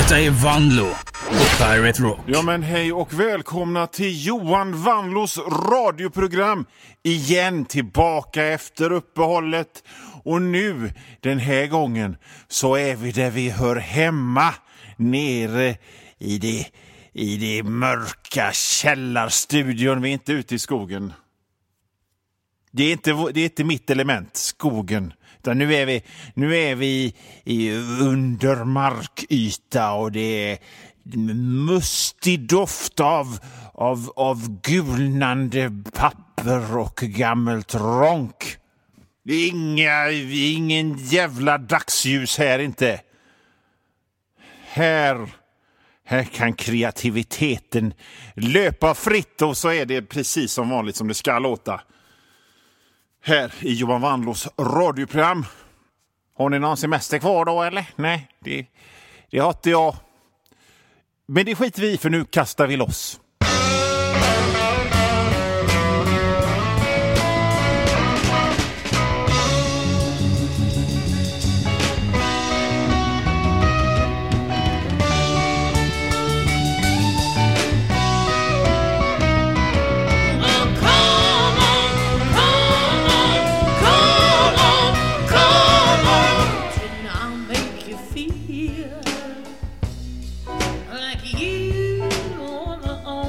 Detta är Vanlo på Pirate Rock. Ja men hej och välkomna till Johan Vanlos radioprogram. Igen tillbaka efter uppehållet. Och nu, den här gången, så är vi där vi hör hemma. Nere i det mörka källarstudion. Vi är inte ute i skogen. Det är inte mitt element, skogen. Utan nu är vi i undermarkyta och det är mustig doft av gulnande papper och gammalt ronk. Det är ingen jävla dagsljus här inte. Här kan kreativiteten löpa fritt och så är det precis som vanligt som det ska låta. Här i Johan Vanlos radioprogram. Har ni någon semester kvar då eller? Nej, det har inte jag. Men det skiter vi i för nu kastar vi loss. Like you on the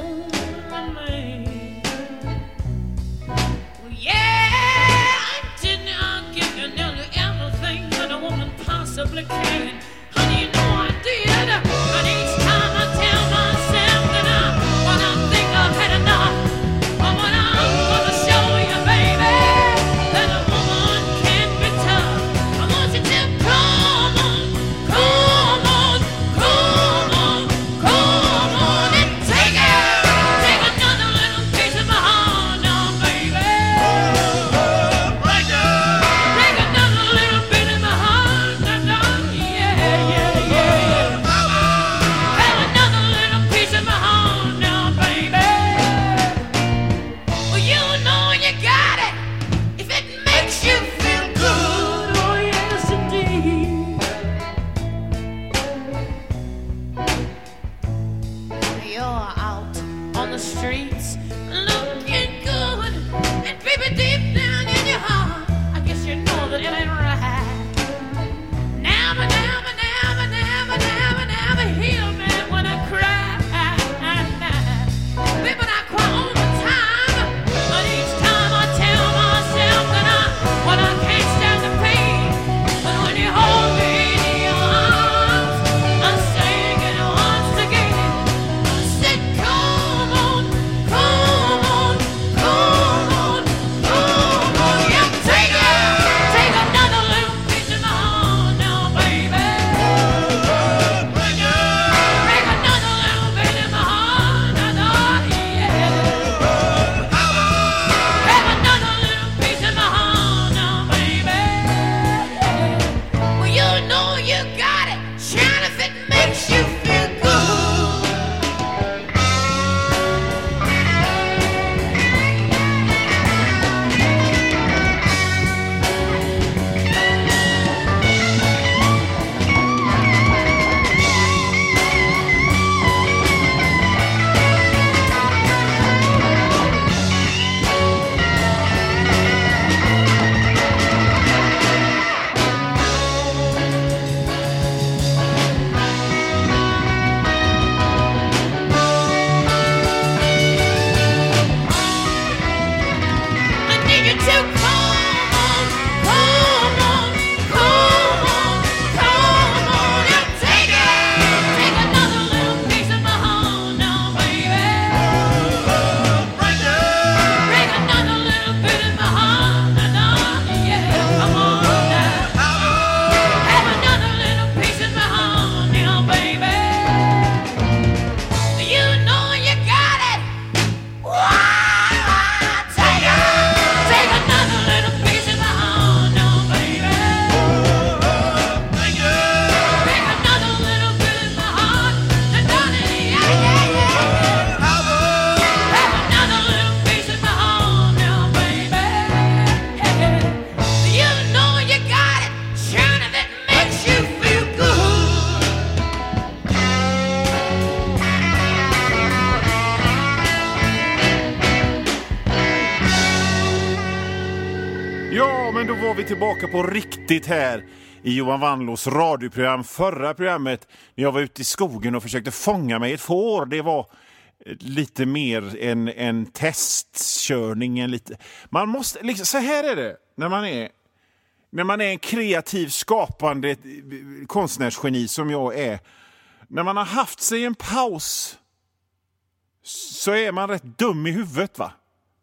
Ja, men då var vi tillbaka på riktigt här i Johan Wanlås radioprogram. Förra programmet när jag var ute i skogen och försökte fånga mig ett får. Det var lite mer en testkörning. Man måste, liksom, så här är det när man är en kreativ, skapande konstnärsgeni som jag är. När man har haft sig en paus så är man rätt dum i huvudet, va?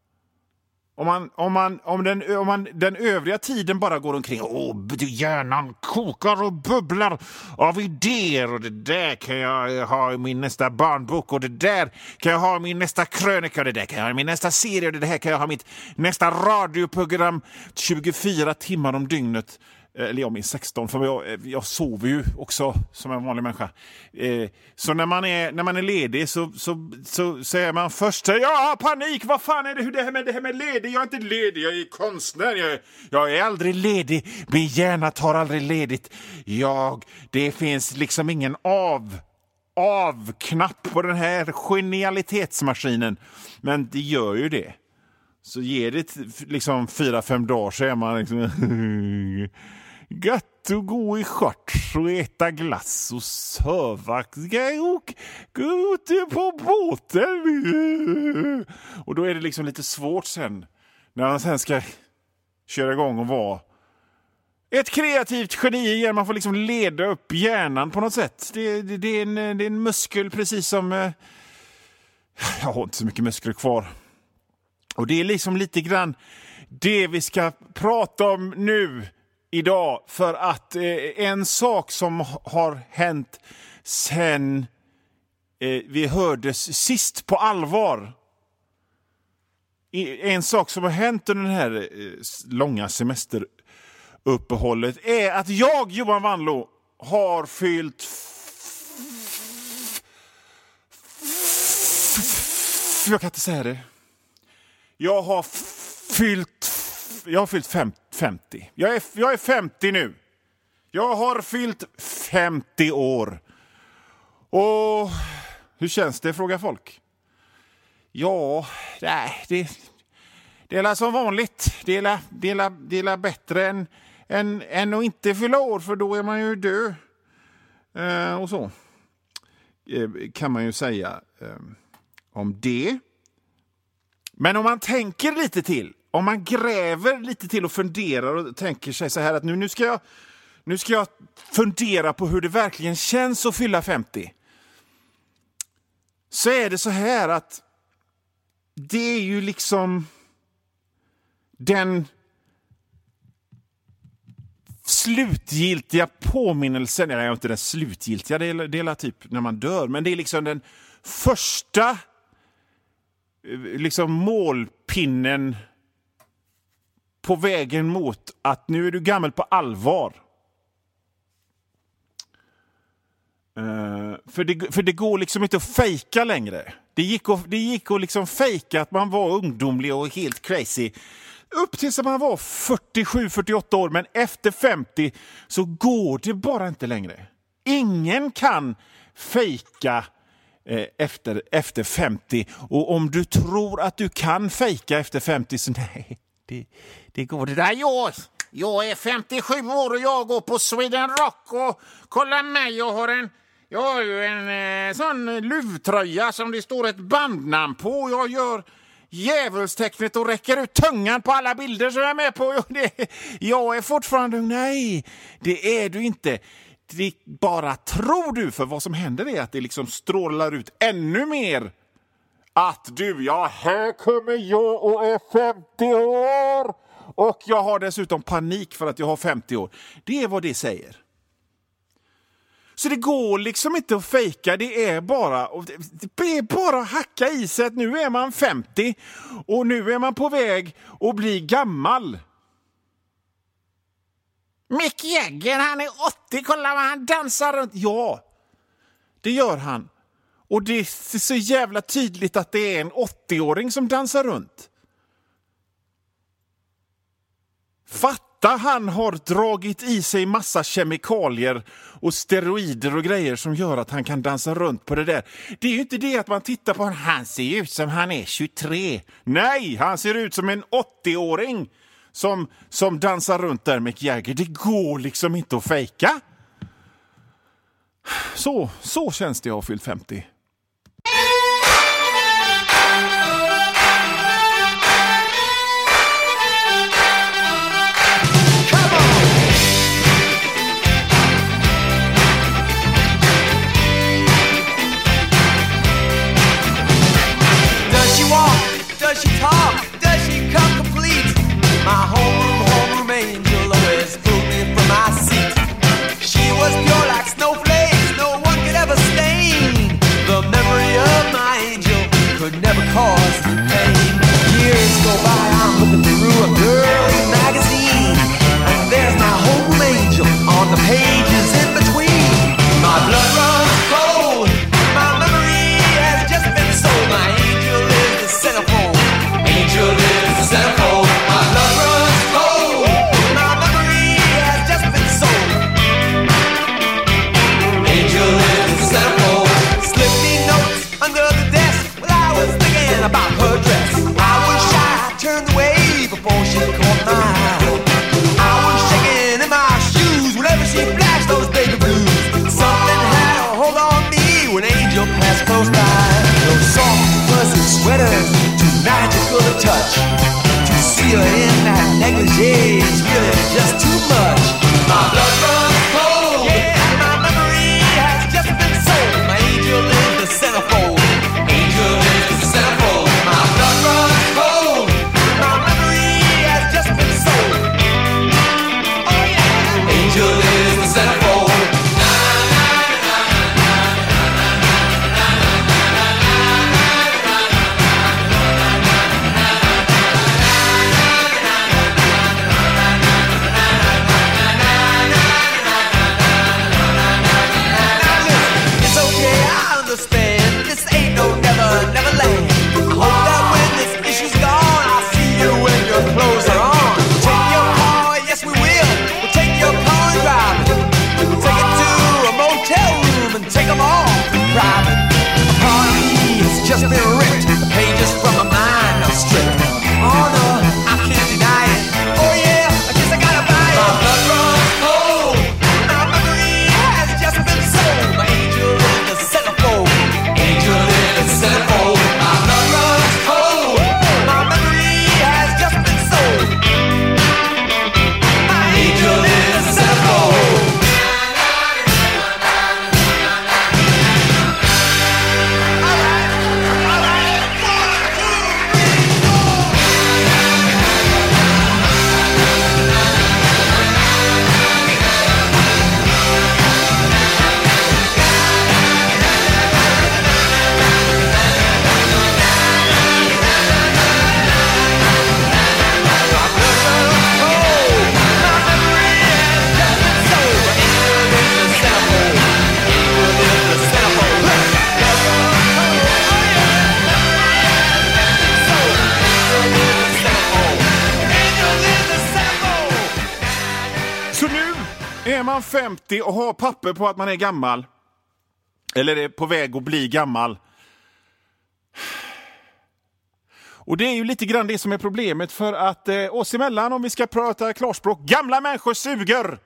Om den övriga tiden bara går omkring, hjärnan kokar och bubblar av idéer, och det där kan jag ha i min nästa barnbok, och det där kan jag ha i min nästa krönika, och det där kan jag ha i min nästa serie, och det här kan jag ha i mitt nästa radioprogram 24 timmar om dygnet. Eller jag minns 16, för jag sover ju också som en vanlig människa. Så när man är ledig så säger man först, ja, panik, vad fan är det här med ledig? Jag är inte ledig, jag är konstnär, jag är aldrig ledig, min hjärna tar aldrig ledigt. Det finns liksom ingen avknapp på den här genialitetsmaskinen, men det gör ju det. Så ger det liksom 4-5 dagar så är man liksom gött att gå i shorts och äta glass och söva. Gå ut på båten. Och då är det liksom lite svårt sen när man sen ska köra igång och vara ett kreativt geni igen. Man får liksom leda upp hjärnan på något sätt. Det är en muskel, precis som jag har inte så mycket muskler kvar. Och det är liksom lite grann det vi ska prata om nu idag, för att en sak som har hänt sen vi hördes sist på allvar, en sak som har hänt under den här långa semesteruppehållet, är att jag, Johan Wanlå, har fyllt jag kan inte säga det. Jag har fyllt 50. Jag är 50 nu. Jag har fyllt 50 år. Och hur känns det, frågar folk? Ja, det är som vanligt. Det är bättre än att inte fylla år, för då är man ju död. Och så kan man ju säga om det. Men om man tänker lite till, om man gräver lite till och funderar och tänker sig så här att nu ska jag fundera på hur det verkligen känns att fylla 50. Så är det så här att det är ju liksom den slutgiltiga påminnelsen. Nej, inte den slutgiltiga, det är typ när man dör, men det är liksom den första liksom målpinnen på vägen mot att nu är du gammal på allvar. För det går liksom inte att fejka längre. Det gick att liksom fejka att man var ungdomlig och helt crazy upp tills man var 47-48 år, men efter 50 så går det bara inte längre. Ingen kan fejka efter 50, och om du tror att du kan fejka efter 50, så nej, det går det där. Jag är 57 år och jag går på Sweden Rock, och kolla mig, jag har ju en sån luvtröja som det står ett bandnamn på. Jag gör djävulstecknet och räcker ut tungan på alla bilder som jag är med på. Jag är fortfarande, nej, det är du inte. Det bara tror du, för vad som händer är att det liksom strålar ut ännu mer att här kommer jag och är 50 år, och jag har dessutom panik för att jag har 50 år. Det är vad det säger. Så det går liksom inte att fejka, det är bara att hacka i sig att nu är man 50 och nu är man på väg att bli gammal. Mick Jagger, han är 80, kolla vad han dansar runt. Ja, det gör han. Och det är så jävla tydligt att det är en 80-åring som dansar runt. Fatta, han har dragit i sig massa kemikalier och steroider och grejer som gör att han kan dansa runt på det där. Det är ju inte det att man tittar på han ser ut som han är 23. Nej, han ser ut som en 80-åring som dansar runt där Mick Jagger. Det går liksom inte att fejka. Så känns det att ha fyllt 50. Does she talk? Does she come complete? My homeroom angel always pulled me from my seat. She was pure like snowflakes, no one could ever stain. The memory of my angel could never cause me pain. Years go by, I'm looking through a girly magazine, and there's my home angel on the pages in between. My blood runs cold, my memory has just been sold. My angel is the centerfold. Angel is the centerfold. My blood runs cold. My memory has just been sold. Angel is the centerfold. Slip me notes under the desk while I was thinking about her dress. I was shy, I turned away before she caught my eye. I was shaking in my shoes whenever she flashed those baby blues. Something had a hold on me when Angel passed close by. Those soft fuzzy sweaters, magical to touch. To see her in that negligee is really just too much. My blood runs cold. Yeah, my memory has just been sold. My angel is the centerfold. Angel is the centerfold. My blood runs cold. My memory has just been sold. Oh yeah. Angel is the centerfold. Just been ripped, the pages from my mind are stripped. Oh no, I can't deny it. Oh yeah, I guess I gotta buy it. My blood runs cold. My memory has just been sold. My angel is the centerfold. Angel is the centerfold. My blood runs cold. My memory has just been sold. My angel is the centerfold. Är man 50 och har papper på att man är gammal, eller är på väg att bli gammal, och det är ju lite grann det som är problemet, för att oss emellan, om vi ska prata klarspråk, gamla människor suger.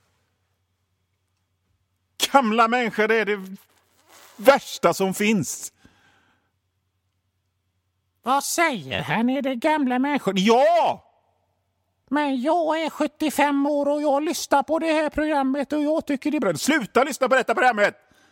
Gamla människor är det värsta som finns. Vad säger han? Är det gamla människor? Ja! Men jag är 75 år och jag lyssnar på det här programmet och jag tycker det är bra. Sluta lyssna på detta programmet!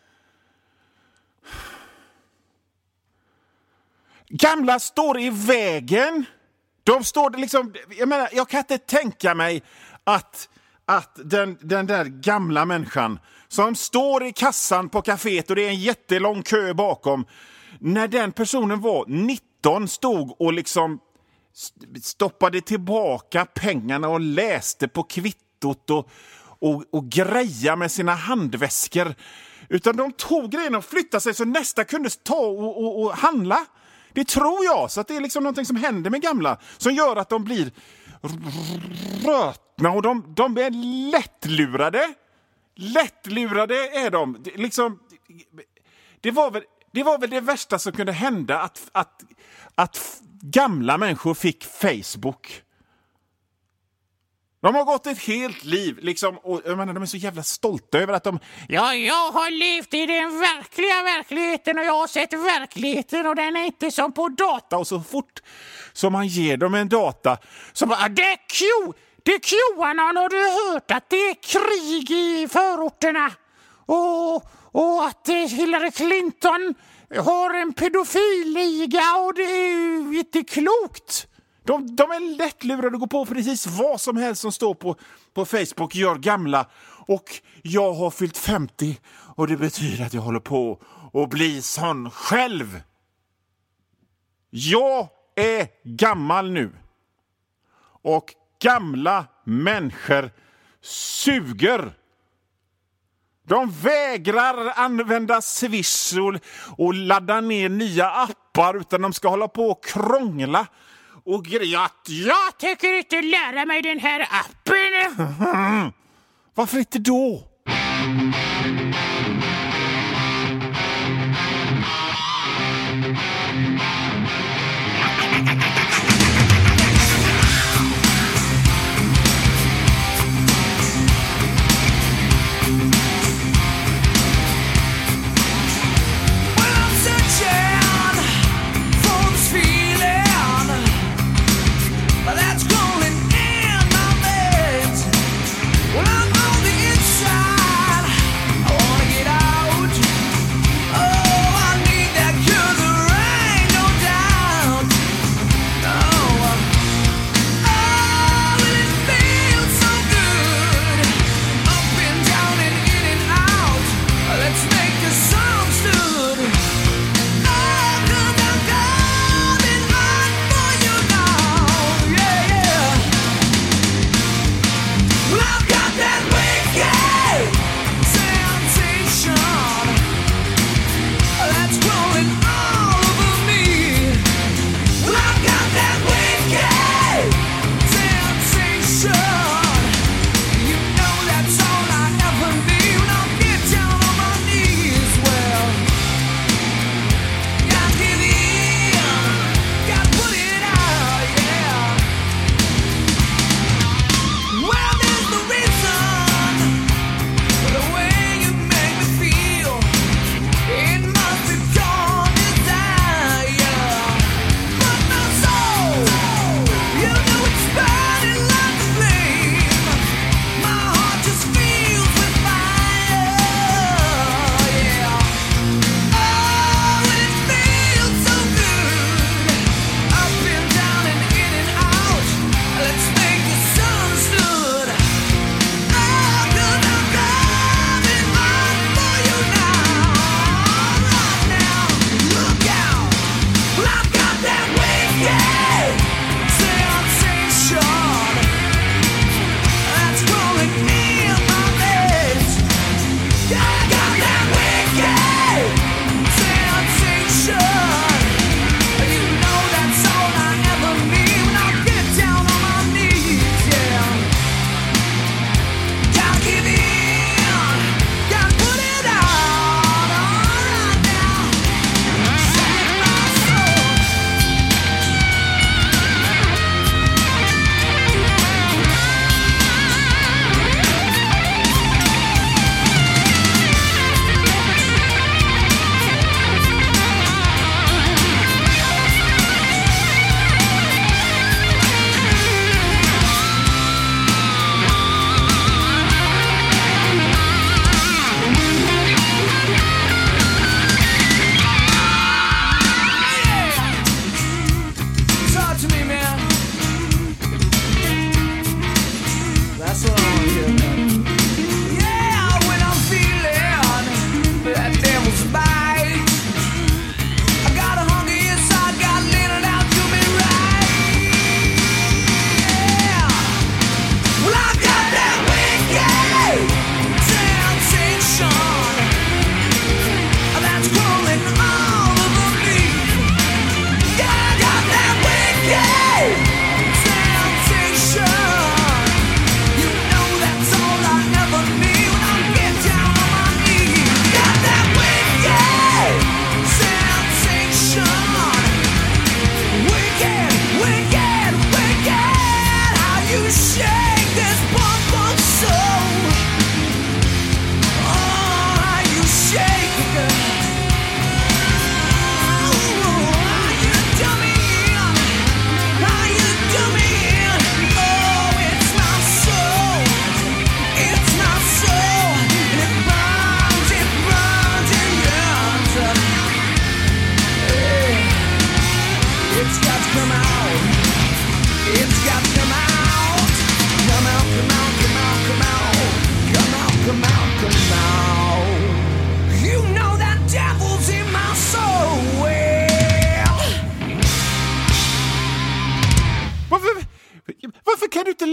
Gamla står i vägen. De står liksom, jag menar, jag kan inte tänka mig att den där gamla människan som står i kassan på kaféet och det är en jättelång kö bakom, när den personen var 19 stod och liksom stoppade tillbaka pengarna och läste på kvittot och greja med sina handväskor, utan de tog grejerna och flyttade sig så nästa kunde ta och handla. Det tror jag, så att det är liksom någonting som händer med gamla som gör att de blir rötna och de är lättlurade är de. Det var väl det värsta som kunde hända, att gamla människor fick Facebook. De har gått ett helt liv liksom, och jag menar, de är så jävla stolta över att de... Ja, jag har levt i den verkliga verkligheten och jag har sett verkligheten och den är inte som på data. Och så fort som man ger dem en data så bara, det är QAnon, har du hört att det är krig i förorterna? Och att Hillary Clinton har en pedofilliga och det är ju inte klokt. De är lättlurade att gå på precis vad som helst som står på Facebook, gör gamla. Och jag har fyllt 50 och det betyder att jag håller på att bli sån själv. Jag är gammal nu. Och gamla människor suger. De vägrar använda Swish och ladda ner nya appar utan de ska hålla på och krångla. Och jag tänker inte lära mig den här appen. Varför inte då?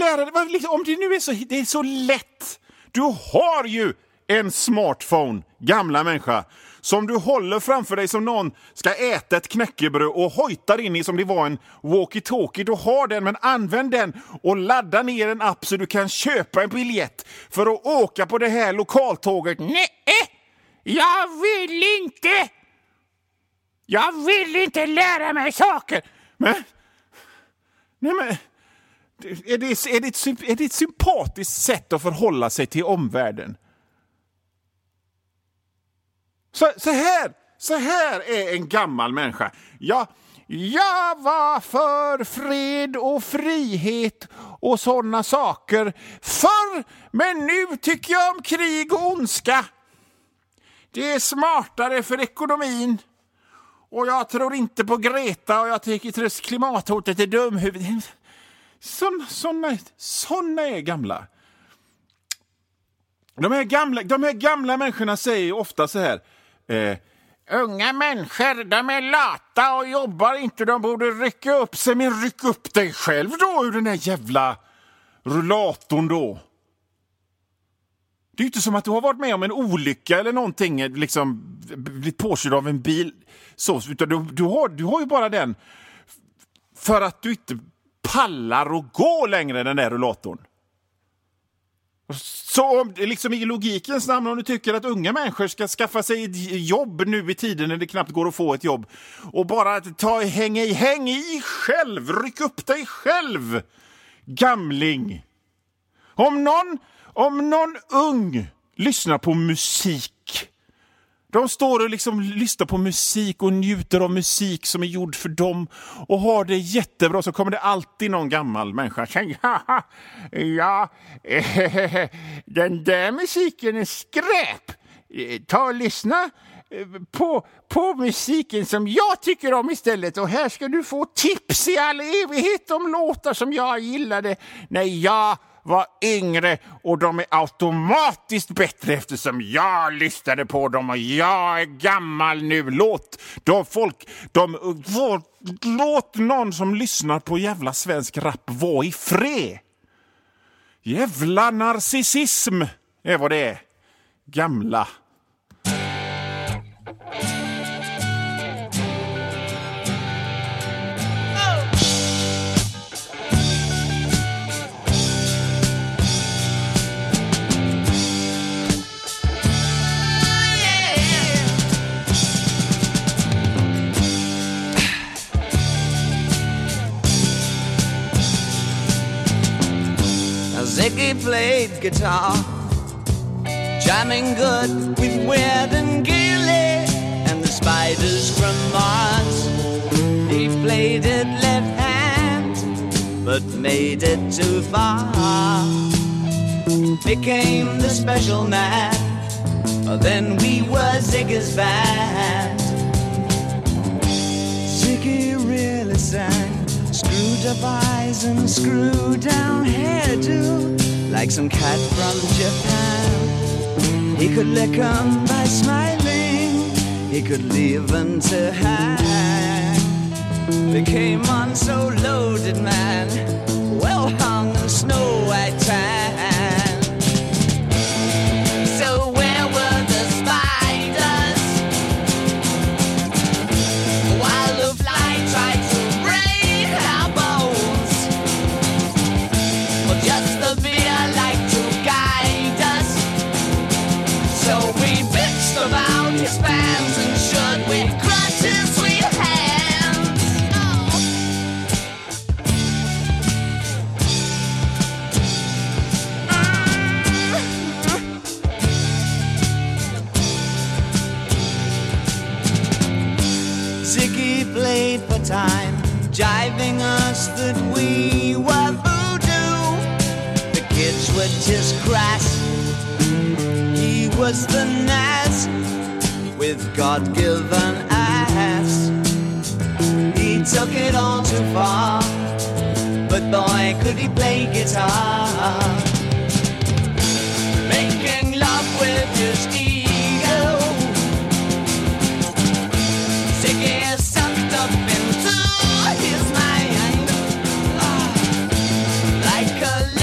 lära dig, om det nu är det är så lätt. Du har ju en smartphone, gamla människa, som du håller framför dig som någon ska äta ett knäckebröd och hojtar in i som det var en walkie-talkie. Du har den, men använd den och ladda ner en app så du kan köpa en biljett för att åka på det här lokaltåget. Nej, jag vill inte. Jag vill inte lära mig saker. Men är det ett sympatiskt sätt att förhålla sig till omvärlden? Så här är en gammal människa. Jag var för fred och frihet och sådana saker förr, men nu tycker jag om krig och ondska. Det är smartare för ekonomin. Och jag tror inte på Greta och jag tycker att klimathotet är dumhuvud. Såna är gamla. De här gamla människorna säger ofta så här. Unga människor, de är lata och jobbar inte. De borde rycka upp sig. Men ryck upp dig själv då ur den här jävla rullatorn då. Det är ju inte som att du har varit med om en olycka eller någonting, liksom blivit påkörd av en bil. Så, utan du har ju bara den för att du inte pallar och gå längre den där rullatorn. Så liksom i logikens namn, om du tycker att unga människor ska skaffa sig ett jobb nu i tiden när det knappt går att få ett jobb och bara häng i själv, ryck upp dig själv, gamling. Om någon ung lyssnar på musik, de står och liksom lyssnar på musik och njuter av musik som är gjord för dem och har det jättebra, så kommer det alltid någon gammal människa säga den där musiken är skräp. Ta och lyssna på musiken som jag tycker om istället, och här ska du få tips i all evighet om låtar som jag gillade när jag var yngre, och de är automatiskt bättre eftersom jag lyssnade på dem och jag är gammal nu. Låt någon som lyssnar på jävla svensk rap vara i fred. Jävla narcissism är vad det är. Gamla. Ziggy played guitar, jamming good with Weird and Gilly and the Spiders from Mars. He played it left hand, but made it too far. Became the special man, then we were Ziggy's band. Ziggy really sang, screwed up eyes and screwed down hairdo, like some cat from Japan. He could lick 'em by smiling, he could leave 'em to hang. Became on so loaded man, well hung in snow white tan. So where were the spiders while the fly tried to break our bones? Well, just the beer like to guide us. So we bitched about his fans and should we crush his sweet hands. Oh. Ziggy played for time, jiving us that we were voodoo. The kids were just crass, he was the Nas with God-given ass. He took it all too far, but boy could he play guitar. Making love with his ego, Ziggy sucked up into his mind, like a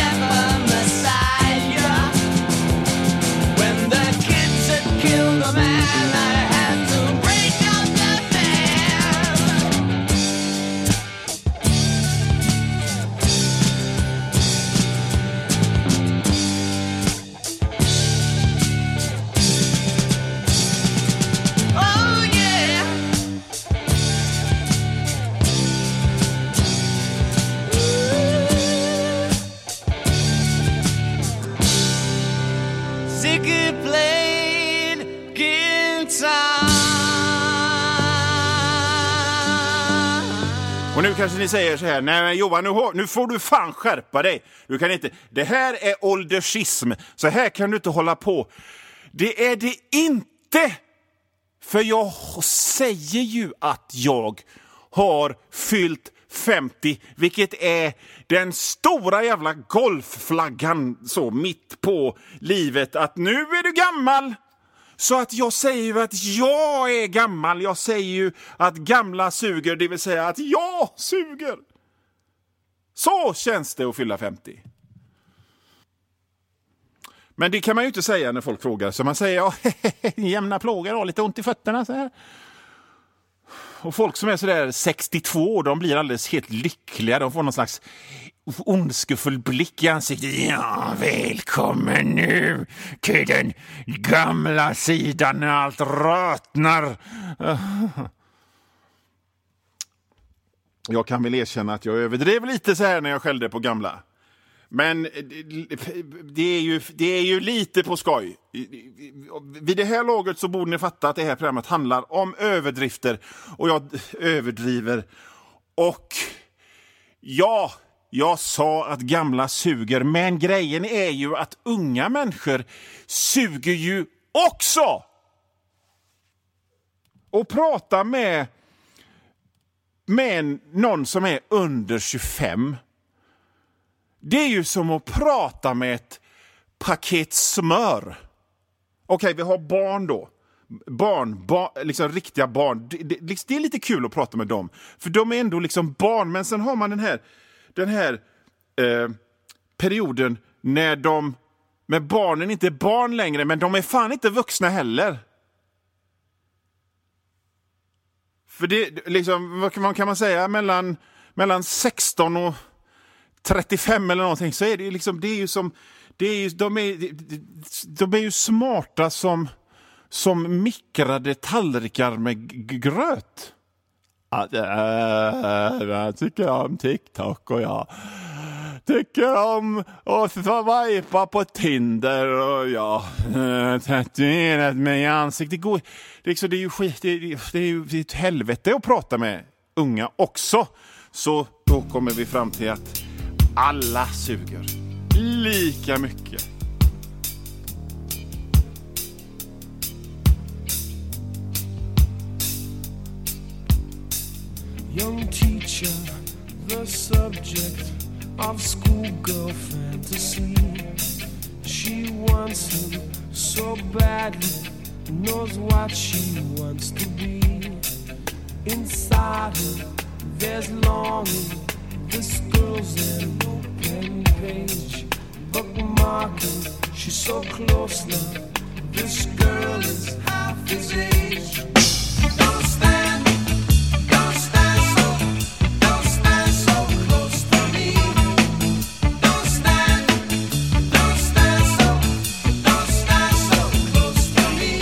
Och nu kanske ni säger så här: nej men Johan, nu får du fan skärpa dig. Du kan inte. Det här är åldersism. Så här kan du inte hålla på. Det är det inte. För jag säger ju att jag har fyllt 50, vilket är den stora jävla golfflaggan så mitt på livet, att nu är du gammal. Så att jag säger ju att jag är gammal. Jag säger ju att gamla suger, det vill säga att jag suger. Så känns det att fylla 50. Men det kan man ju inte säga när folk frågar. Så man säger, ja, jämna plågar och lite ont i fötterna så här. Och folk som är så där 62, de blir alldeles helt lyckliga. De får någon slags ondskefull blick i ansiktet. Ja, välkommen nu till den gamla sidan när allt rötnar. Jag kan väl erkänna att jag överdrev lite så här när jag skällde på gamla. Men det är ju lite på skoj. Vid det här laget så borde ni fatta att det här programmet handlar om överdrifter. Och jag överdriver. Och ja, jag sa att gamla suger. Men grejen är ju att unga människor suger ju också. Och prata med någon som är under 25. Det är ju som att prata med ett paket smör. Okej, vi har barn då. Barn, liksom riktiga barn. Det är lite kul att prata med dem. För de är ändå liksom barn. Men sen har man den här perioden när med barnen inte är barn längre. Men de är fan inte vuxna heller. För det liksom, vad kan man säga, mellan 16 och 35 eller någonting, så är det liksom, de är ju smarta som mikrade tallrikar med gröt. Jag tycker om TikTok och jag tycker om att swipa på Tinder och ja, tatuerat mig i ansiktet. Det är ju skit, det är ju ett helvete att prata med unga också. Så då kommer vi fram till att alla suger lika mycket. Young teacher, the subject of schoolgirl fantasy. She wants him so badly, knows what she wants to be. Inside her, there's longing. This girl's an open page, bookmarking. She's so close now. This girl is half his age. Don't stand so close to me. Don't stand so close to me.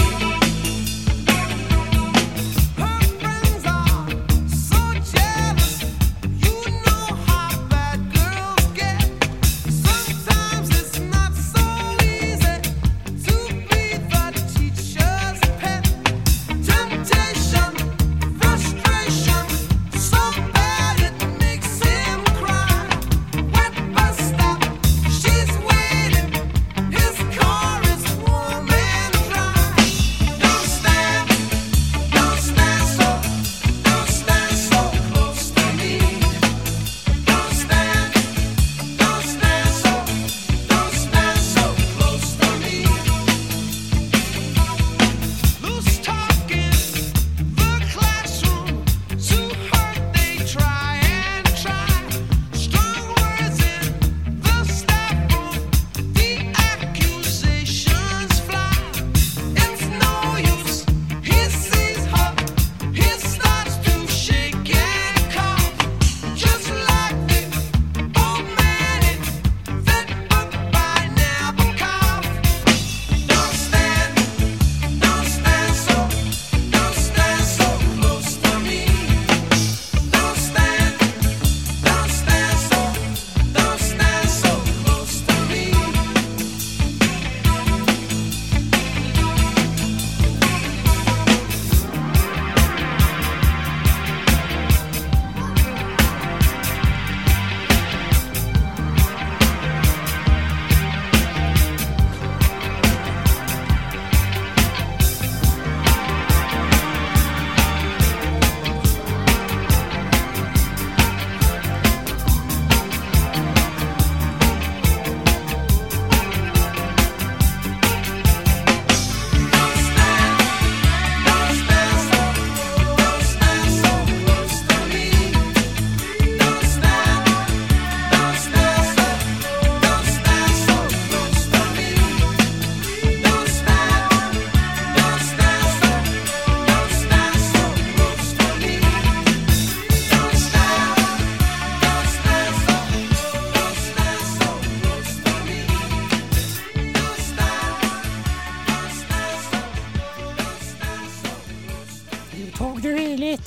Her friends are so jealous. You know how bad girls get. Sometimes it's not so easy to be the teacher's pet. Temptation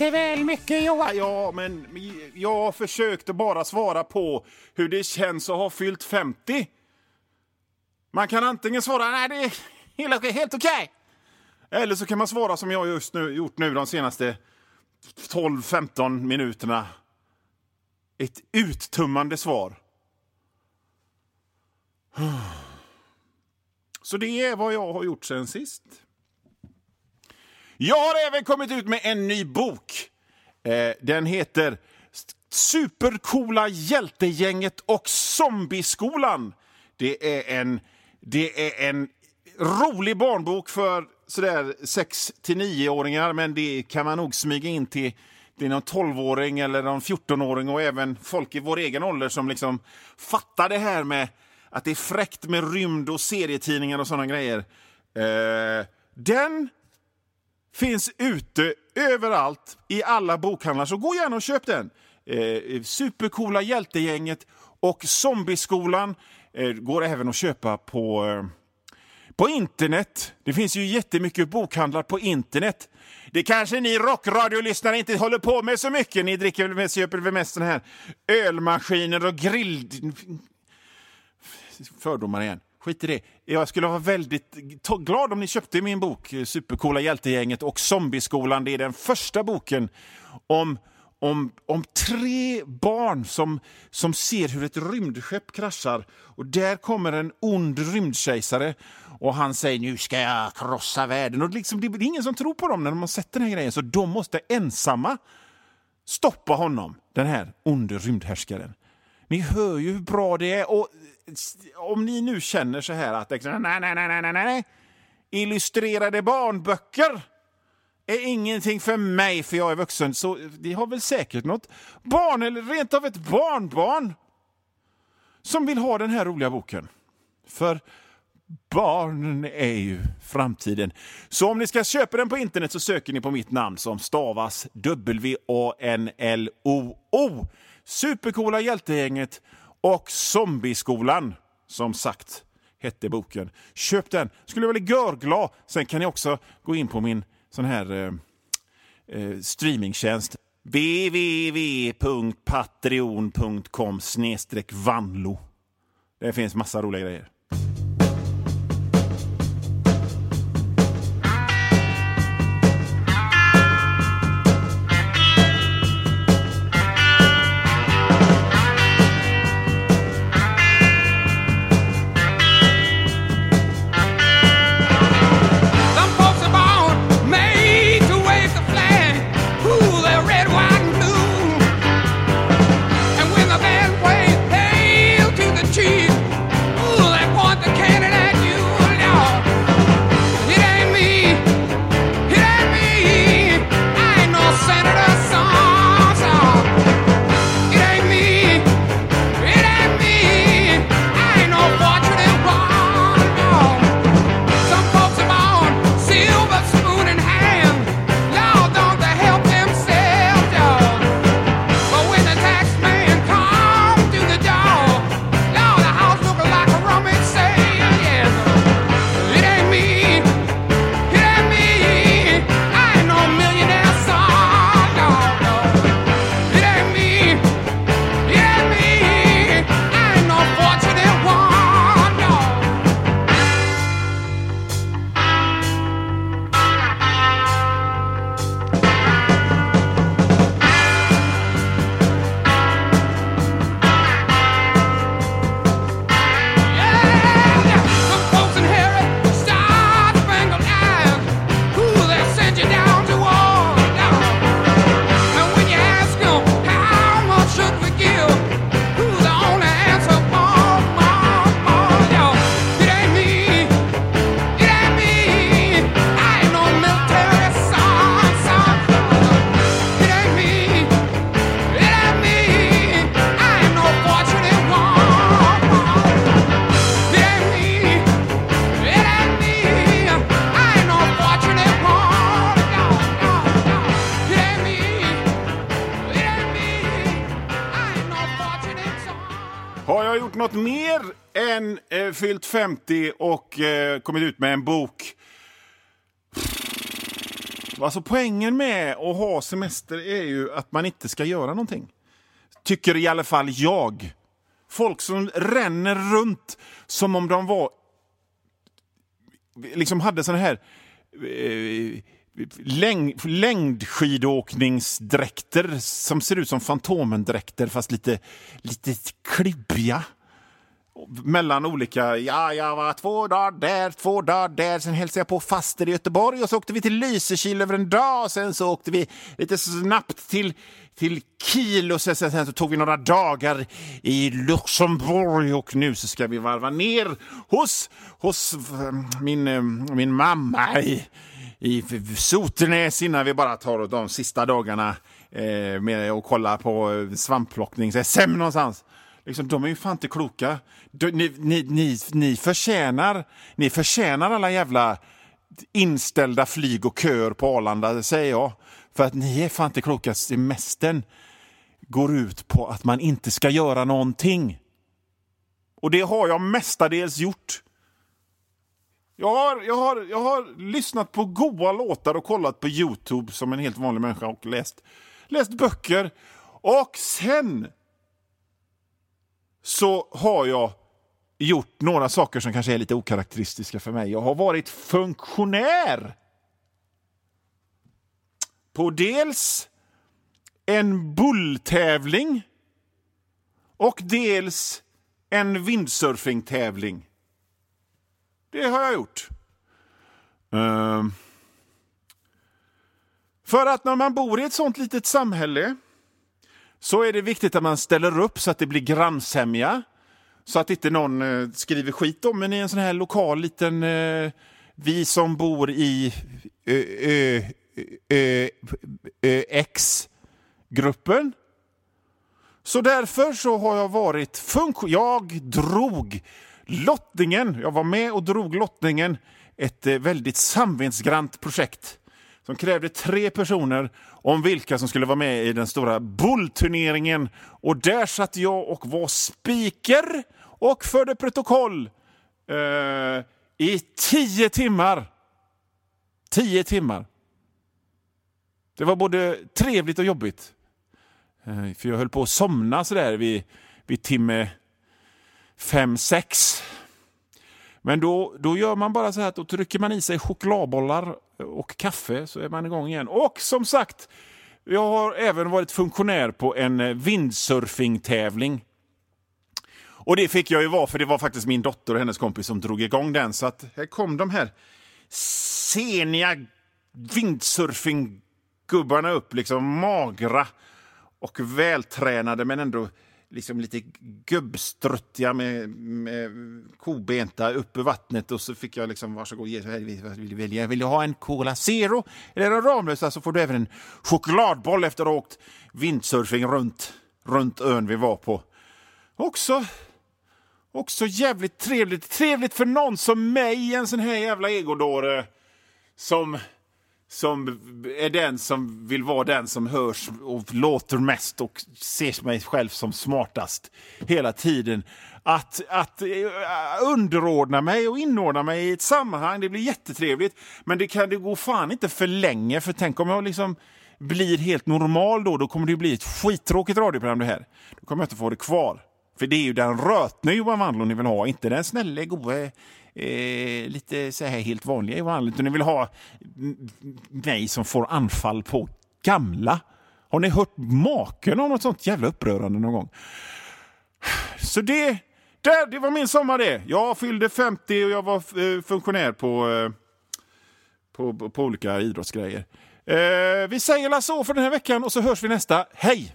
lite väl mycket, Johan. Ja, men jag försökte bara svara på hur det känns att ha fyllt 50. Man kan antingen svara nej, det är helt okej. Eller så kan man svara som jag just nu gjort nu de senaste 12-15 minuterna. Ett uttömmande svar. Så det är vad jag har gjort sen sist. Jag har även kommit ut med en ny bok. Den heter Supercoola hjältegänget och zombieskolan. Det är en rolig barnbok för sådär 6-9-åringar, men det kan man nog smyga in till någon 12-åring eller någon 14-åring och även folk i vår egen ålder som liksom fattar det här med att det är fräckt med rymd och serietidningar och sådana grejer. Den finns ute överallt i alla bokhandlar, så gå gärna och köp den. Supercoola hjältegänget och zombieskolan går även att köpa på internet. Det finns ju jättemycket bokhandlar på internet. Det kanske ni rockradiolyssnare inte håller på med så mycket. Ni dricker väl mest, köper väl mest sån här ölmaskiner och grill... Fördomar igen. Skit i det. Jag skulle vara väldigt glad om ni köpte min bok Supercoola hjältegänget och zombieskolan. Det är den första boken om 3 barn som ser hur ett rymdskepp kraschar. Och där kommer en ond rymdkejsare och han säger nu ska jag krossa världen. Och liksom, det är ingen som tror på dem när de har sett den här grejen. Så de måste ensamma stoppa honom, den här onde rymdhärskaren. Ni hör ju hur bra det är. Och om ni nu känner så här att nej. Illustrerade barnböcker är ingenting för mig för jag är vuxen, så det har väl säkert något barn eller rent av ett barnbarn som vill ha den här roliga boken. För barnen är ju framtiden. Så om ni ska köpa den på internet så söker ni på mitt namn som stavas WANLOO. Supercoola hjältegänget och zombieskolan, som sagt, hette boken. Köp den. Skulle jag väl görglad. Sen kan ni också gå in på min sån här streamingtjänst www.patreon.com/vanlo. Det finns massa roliga grejer. Något mer än fyllt 50 och kommit ut med en bok. Alltså poängen med att ha semester är ju att man inte ska göra någonting. Tycker i alla fall jag. Folk som ränner runt som om de var liksom hade såna här längdskidåkningsdräkter som ser ut som fantomendräkter fast lite klibbiga. Mellan olika, jag var 2 dagar där, sen hälsade jag på faster i Göteborg och så åkte vi till Lysekil över en dag och sen så åkte vi lite snabbt till Kiel och sen så tog vi några dagar i Luxemburg och nu så ska vi varva ner hos min mamma i Sotenäs innan vi bara tar de sista dagarna med att kolla på svampplockning SM någonstans. Liksom, de är ju fan inte kloka. Ni förtjänar alla jävla inställda flyg och köer på Arlanda, det säger jag. För att ni är fan inte kloka. Semestern går ut på att man inte ska göra någonting. Och det har jag mestadels gjort. Jag har lyssnat på goda låtar och kollat på YouTube som en helt vanlig människa och läst böcker. Och sen så har jag gjort några saker som kanske är lite okaraktäristiska för mig. Jag har varit funktionär på dels en bulltävling och dels en windsurfingtävling. Det har jag gjort. För att när man bor i ett sånt litet samhälle så är det viktigt att man ställer upp så att det blir grannsämja. Så att inte någon skriver skit om en i en sån här lokal liten vi som bor i X-gruppen. Så därför så har jag varit jag drog lottningen. Jag var med och drog lottningen. Ett väldigt samvetsgrant projekt som krävde 3 personer om vilka som skulle vara med i den stora bullturneringen. Och där satt jag och var speaker och förde protokoll i 10 timmar. 10 timmar. Det var både trevligt och jobbigt. För jag höll på att somna sådär vid timme 5-6. Men då gör man bara så här att då trycker man i sig chokladbollar och kaffe så är man igång igen. Och som sagt, jag har även varit funktionär på en windsurfing-tävling. Och det fick jag ju vara för det var faktiskt min dotter och hennes kompis som drog igång den. Så att här kom de här seniga windsurfing-gubbarna upp, liksom magra och vältränade men ändå liksom lite gubbstruttiga med kobenta upp i vattnet och så fick jag liksom varsågod, vill jag ha en Cola Zero eller en Ramlösa så får du även en chokladboll efter att ha åkt windsurfing runt ön vi var på. Också jävligt trevligt för någon som mig, en sån här jävla egodåre som är den som vill vara den som hörs och låter mest och ser mig själv som smartast hela tiden. Att underordna mig och inordna mig i ett sammanhang, det blir jättetrevligt. Men det går fan inte för länge, för tänk om jag liksom blir helt normal då kommer det bli ett skittråkigt radioprogram det här. Då kommer jag inte få det kvar. För det är ju den rötna Johan Wandlund ni vill ha, inte den snälla, goa, lite så här helt vanliga Johan Wandlund. Ni vill ha mig som får anfall på gamla. Har ni hört maken om något sånt jävla upprörande någon gång? Så det var min sommar det. Jag fyllde 50 och jag var funktionär på olika idrottsgrejer. Vi säger så för den här veckan och så hörs vi nästa. Hej!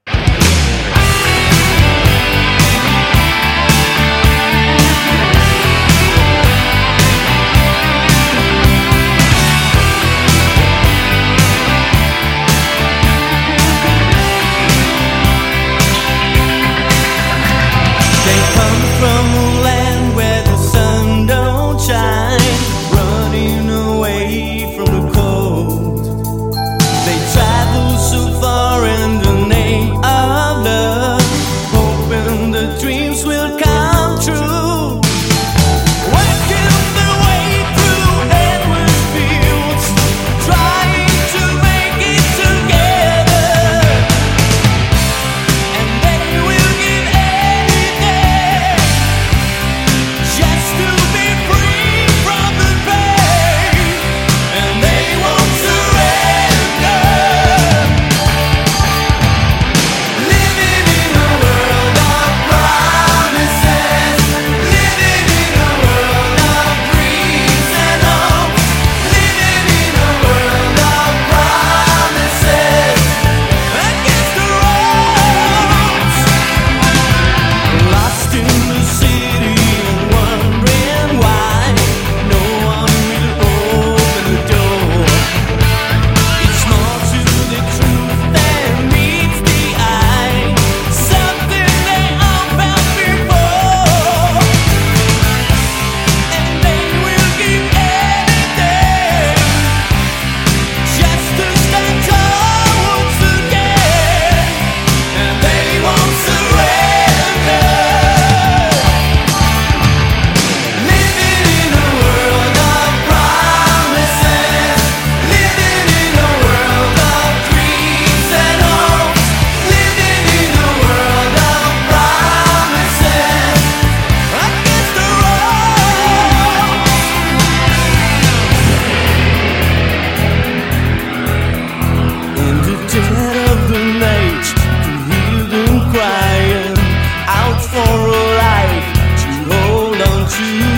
From a land where the sun don't shine, running away from the cold. They travel so far and the to